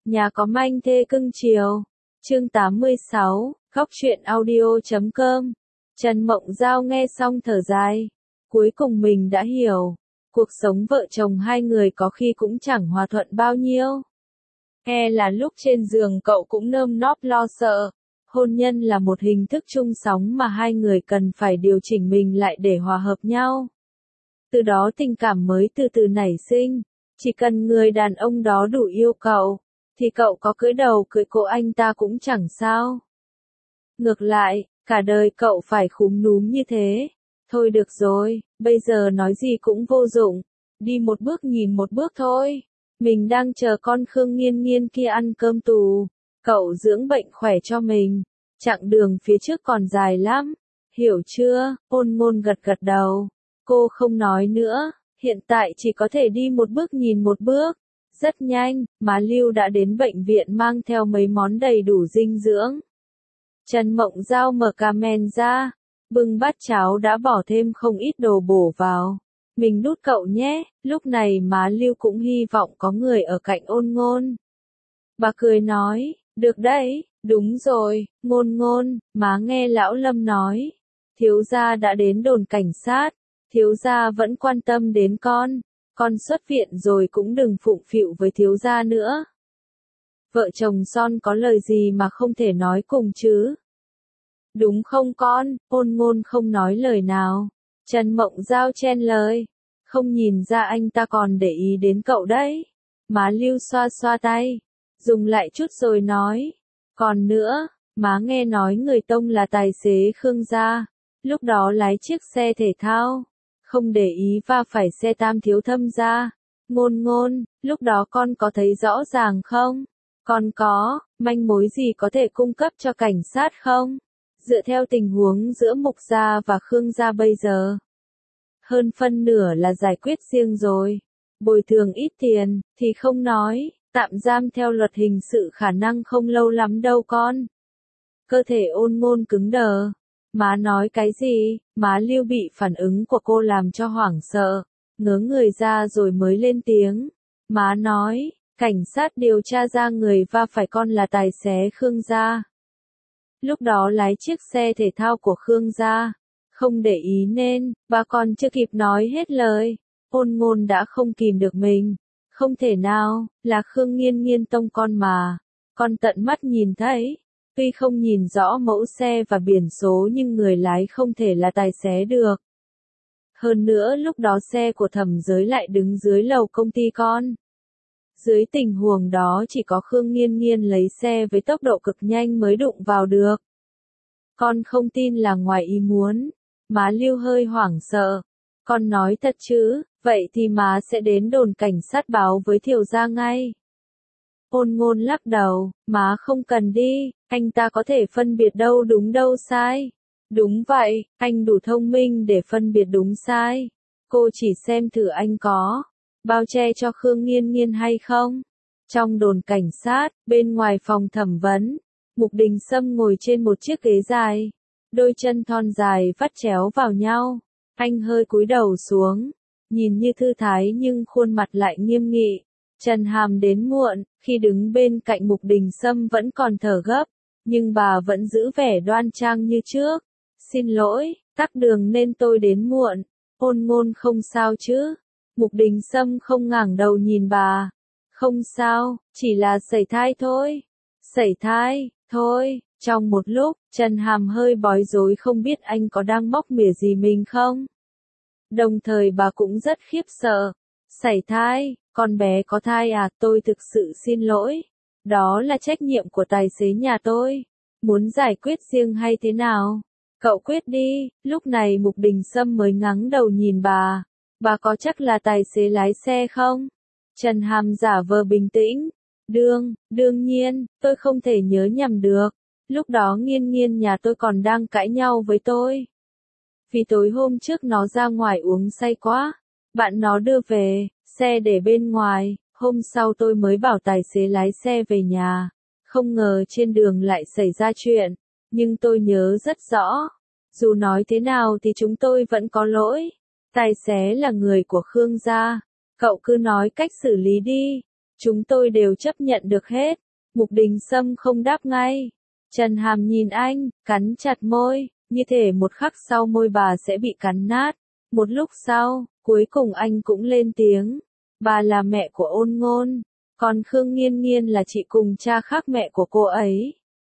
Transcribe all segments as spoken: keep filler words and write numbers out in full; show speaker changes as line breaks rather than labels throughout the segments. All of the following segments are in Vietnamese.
Nhà có manh thê cưng chiều. Chương tám mươi sáu, Góc truyện audio chấm com. Trần Mộng Giao nghe xong thở dài. Cuối cùng mình đã hiểu. Cuộc sống vợ chồng hai người có khi cũng chẳng hòa thuận bao nhiêu. E là lúc trên giường cậu cũng nơm nóp lo sợ. Hôn nhân là một hình thức chung sống mà hai người cần phải điều chỉnh mình lại để hòa hợp nhau. Từ đó tình cảm mới từ từ nảy sinh. Chỉ cần người đàn ông đó đủ yêu cậu, thì cậu có cưới đầu cưới cổ anh ta cũng chẳng sao. Ngược lại, cả đời cậu phải khúm núm như thế. Thôi được rồi, bây giờ nói gì cũng vô dụng. Đi một bước nhìn một bước thôi. Mình đang chờ con Khương Nghiên Nghiên kia ăn cơm tù. Cậu dưỡng bệnh khỏe cho mình. Chặng đường phía trước còn dài lắm. Hiểu chưa? Ôn Ngôn gật gật đầu. Cô không nói nữa. Hiện tại chỉ có thể đi một bước nhìn một bước. Rất nhanh, má Lưu đã đến bệnh viện mang theo mấy món đầy đủ dinh dưỡng. Trần Mộng Giao mở cà mèn ra. Bưng bát cháo đã bỏ thêm không ít đồ bổ vào. Mình đút cậu nhé. Lúc này má Lưu cũng hy vọng có người ở cạnh Ôn Ngôn. Bà cười nói, được đấy, đúng rồi, Ngôn Ngôn, má nghe lão Lâm nói. Thiếu gia đã đến đồn cảnh sát. Thiếu gia vẫn quan tâm đến con. Con xuất viện rồi cũng đừng phụng phịu với thiếu gia nữa. Vợ chồng son có lời gì mà không thể nói cùng chứ? Đúng không con? Ôn Ngôn không nói lời nào. Trần Mộng Giao chen lời. Không nhìn ra anh ta còn để ý đến cậu đấy. Má Lưu xoa xoa tay. Dùng lại chút rồi nói. Còn nữa, má nghe nói người Tông là tài xế Khương gia. Lúc đó lái chiếc xe thể thao. Không để ý va phải xe Tam thiếu thâm gia. Ngôn Ngôn, lúc đó con có thấy rõ ràng không? Con có, manh mối gì có thể cung cấp cho cảnh sát không? Dựa theo tình huống giữa Mục gia và Khương gia bây giờ. Hơn phân nửa là giải quyết riêng rồi. Bồi thường ít tiền, thì không nói, tạm giam theo luật hình sự khả năng không lâu lắm đâu con. Cơ thể Ôn Ngôn cứng đờ. Má nói cái gì? Má Lưu bị phản ứng của cô làm cho hoảng sợ. Ngớ người ra rồi mới lên tiếng. Má nói, cảnh sát điều tra ra người va phải con là tài xế Khương gia. Lúc đó lái chiếc xe thể thao của Khương gia. Không để ý nên, bà còn chưa kịp nói hết lời. Ôn Ngôn đã không kìm được mình. Không thể nào, là Khương Nghiên Nghiên Tông con mà. Con tận mắt nhìn thấy. Tuy không nhìn rõ mẫu xe và biển số nhưng người lái không thể là tài xế được. Hơn nữa lúc đó xe của Thẩm Giới lại đứng dưới lầu công ty con. Dưới tình huống đó chỉ có Khương Nghiên Nghiên lấy xe với tốc độ cực nhanh mới đụng vào được. Con không tin là ngoài ý muốn. Má Lưu hơi hoảng sợ. Con nói thật chứ, vậy thì má sẽ đến đồn cảnh sát báo với Thiều gia ngay. Ôn Ngôn lắc đầu, má không cần đi, anh ta có thể phân biệt đâu đúng đâu sai. Đúng vậy, anh đủ thông minh để phân biệt đúng sai. Cô chỉ xem thử anh có bao che cho Khương Nghiên Nghiên hay không. Trong đồn cảnh sát, bên ngoài phòng thẩm vấn, Mục Đình Sâm ngồi trên một chiếc ghế dài. Đôi chân thon dài vắt chéo vào nhau. Anh hơi cúi đầu xuống, nhìn như thư thái nhưng khuôn mặt lại nghiêm nghị. Trần Hàm đến muộn, khi đứng bên cạnh Mục Đình Sâm vẫn còn thở gấp, nhưng bà vẫn giữ vẻ đoan trang như trước. Xin lỗi, tắc đường nên tôi đến muộn. Ôn Ngôn không sao chứ? Mục Đình Sâm không ngẩng đầu nhìn bà. Không sao, chỉ là sẩy thai thôi. Sẩy thai, thôi. Trong một lúc, Trần Hàm hơi bối rối không biết anh có đang móc mỉa gì mình không. Đồng thời bà cũng rất khiếp sợ. Sẩy thai, con bé có thai à? Tôi thực sự xin lỗi. Đó là trách nhiệm của tài xế nhà tôi. Muốn giải quyết riêng hay thế nào? Cậu quyết đi. Lúc này Mục Đình Sâm mới ngẩng đầu nhìn bà. Bà có chắc là tài xế lái xe không? Trần Hàm giả vờ bình tĩnh. Đương, đương nhiên, tôi không thể nhớ nhầm được. Lúc đó Nghiên Nghiên nhà tôi còn đang cãi nhau với tôi. Vì tối hôm trước nó ra ngoài uống say quá. Bạn nó đưa về, xe để bên ngoài. Hôm sau tôi mới bảo tài xế lái xe về nhà. Không ngờ trên đường lại xảy ra chuyện. Nhưng tôi nhớ rất rõ. Dù nói thế nào thì chúng tôi vẫn có lỗi. Tài xế là người của Khương gia. Cậu cứ nói cách xử lý đi. Chúng tôi đều chấp nhận được hết. Mục Đình Sâm không đáp ngay. Trần Hàm nhìn anh, cắn chặt môi, như thể một khắc sau môi bà sẽ bị cắn nát. Một lúc sau, cuối cùng anh cũng lên tiếng. Bà là mẹ của Ôn Ngôn, còn Khương Nghiên Nghiên là chị cùng cha khác mẹ của cô ấy.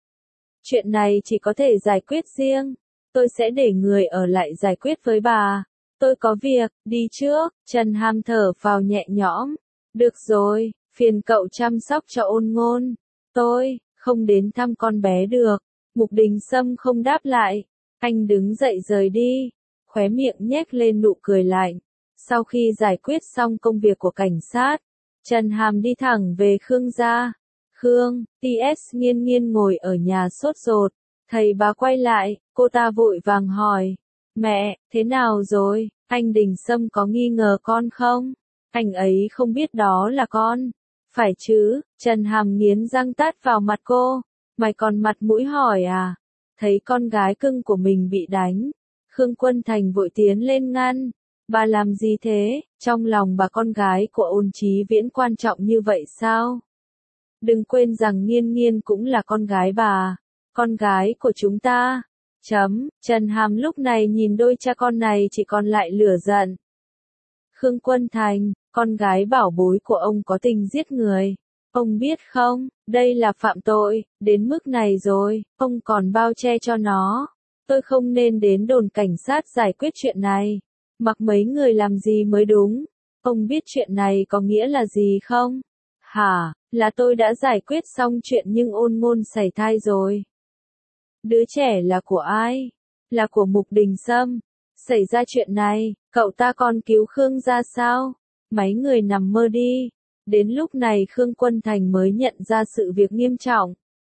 Chuyện này chỉ có thể giải quyết riêng. Tôi sẽ để người ở lại giải quyết với bà. Tôi có việc, đi trước. Trần Hàm thở phào nhẹ nhõm. Được rồi, phiền cậu chăm sóc cho Ôn Ngôn. Tôi không đến thăm con bé được. Mục Đình Sâm không đáp lại. Anh đứng dậy rời đi, khóe miệng nhếch lên nụ cười lạnh. Sau khi giải quyết xong công việc của cảnh sát, Trần Hàm đi thẳng về Khương gia. Khương, tê ét Nghiên Nghiên ngồi ở nhà sốt ruột. Thầy bà quay lại, cô ta vội vàng hỏi. Mẹ, thế nào rồi? Anh Đình Sâm có nghi ngờ con không? Anh ấy không biết đó là con. Phải chứ? Trần Hàm nghiến răng tát vào mặt cô. Mày còn mặt mũi hỏi à? Thấy con gái cưng của mình bị đánh, Khương Quân Thành vội tiến lên ngăn. Bà làm gì thế? Trong lòng bà con gái của Ôn Chí Viễn quan trọng như vậy sao? Đừng quên rằng Nghiên Nghiên cũng là con gái bà, con gái của chúng ta. Chấm, Trần Hàm lúc này nhìn đôi cha con này chỉ còn lại lửa giận. Khương Quân Thành, con gái bảo bối của ông có tình giết người. Ông biết không, đây là phạm tội, đến mức này rồi, ông còn bao che cho nó. Tôi không nên đến đồn cảnh sát giải quyết chuyện này. Mặc mấy người làm gì mới đúng. Ông biết chuyện này có nghĩa là gì không? Hả, là tôi đã giải quyết xong chuyện nhưng Ôn Ngôn sảy thai rồi. Đứa trẻ là của ai? Là của Mục Đình Sâm. Xảy ra chuyện này, cậu ta còn cứu Khương ra sao? Mấy người nằm mơ đi. Đến lúc này Khương Quân Thành mới nhận ra sự việc nghiêm trọng.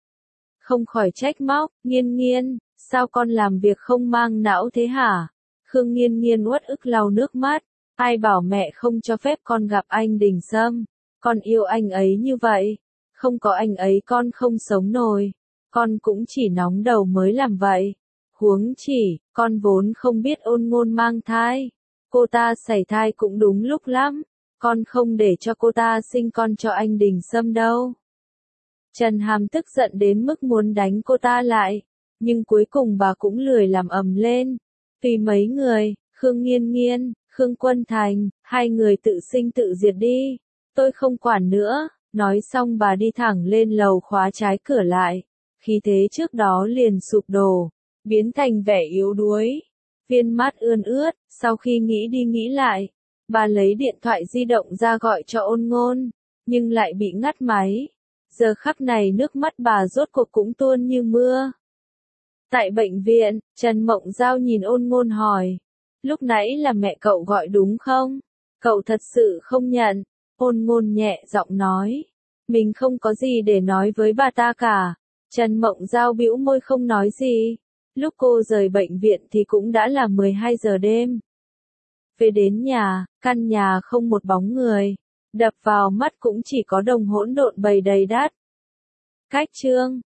Không khỏi trách móc, Nghiên Nghiên, sao con làm việc không mang não thế hả? Khương Nghiên Nghiên uất ức lau nước mắt. Ai bảo mẹ không cho phép con gặp anh Đình Sâm? Con yêu anh ấy như vậy. Không có anh ấy con không sống nổi. Con cũng chỉ nóng đầu mới làm vậy. Huống chỉ, con vốn không biết Ôn Ngôn mang thai. Cô ta sảy thai cũng đúng lúc lắm. Con không để cho cô ta sinh con cho anh Đình Sâm đâu. Trần Hàm tức giận đến mức muốn đánh cô ta lại. Nhưng cuối cùng bà cũng lười làm ầm lên. Vì mấy người, Khương Nghiên Nghiên, Khương Quân Thành, hai người tự sinh tự diệt đi. Tôi không quản nữa. Nói xong bà đi thẳng lên lầu khóa trái cửa lại. Khí thế trước đó liền sụp đổ, biến thành vẻ yếu đuối. Viên mắt ươn ướt, sau khi nghĩ đi nghĩ lại, bà lấy điện thoại di động ra gọi cho Ôn Ngôn, nhưng lại bị ngắt máy. Giờ khắc này nước mắt bà rốt cuộc cũng tuôn như mưa. Tại bệnh viện, Trần Mộng Giao nhìn Ôn Ngôn hỏi. Lúc nãy là mẹ cậu gọi đúng không? Cậu thật sự không nhận. Ôn Ngôn nhẹ giọng nói. Mình không có gì để nói với bà ta cả. Trần Mộng Giao bĩu môi không nói gì. Lúc cô rời bệnh viện thì cũng đã là mười hai giờ đêm. Về đến nhà, căn nhà không một bóng người. Đập vào mắt cũng chỉ có đồng hỗn độn bầy đầy đát. Cách chương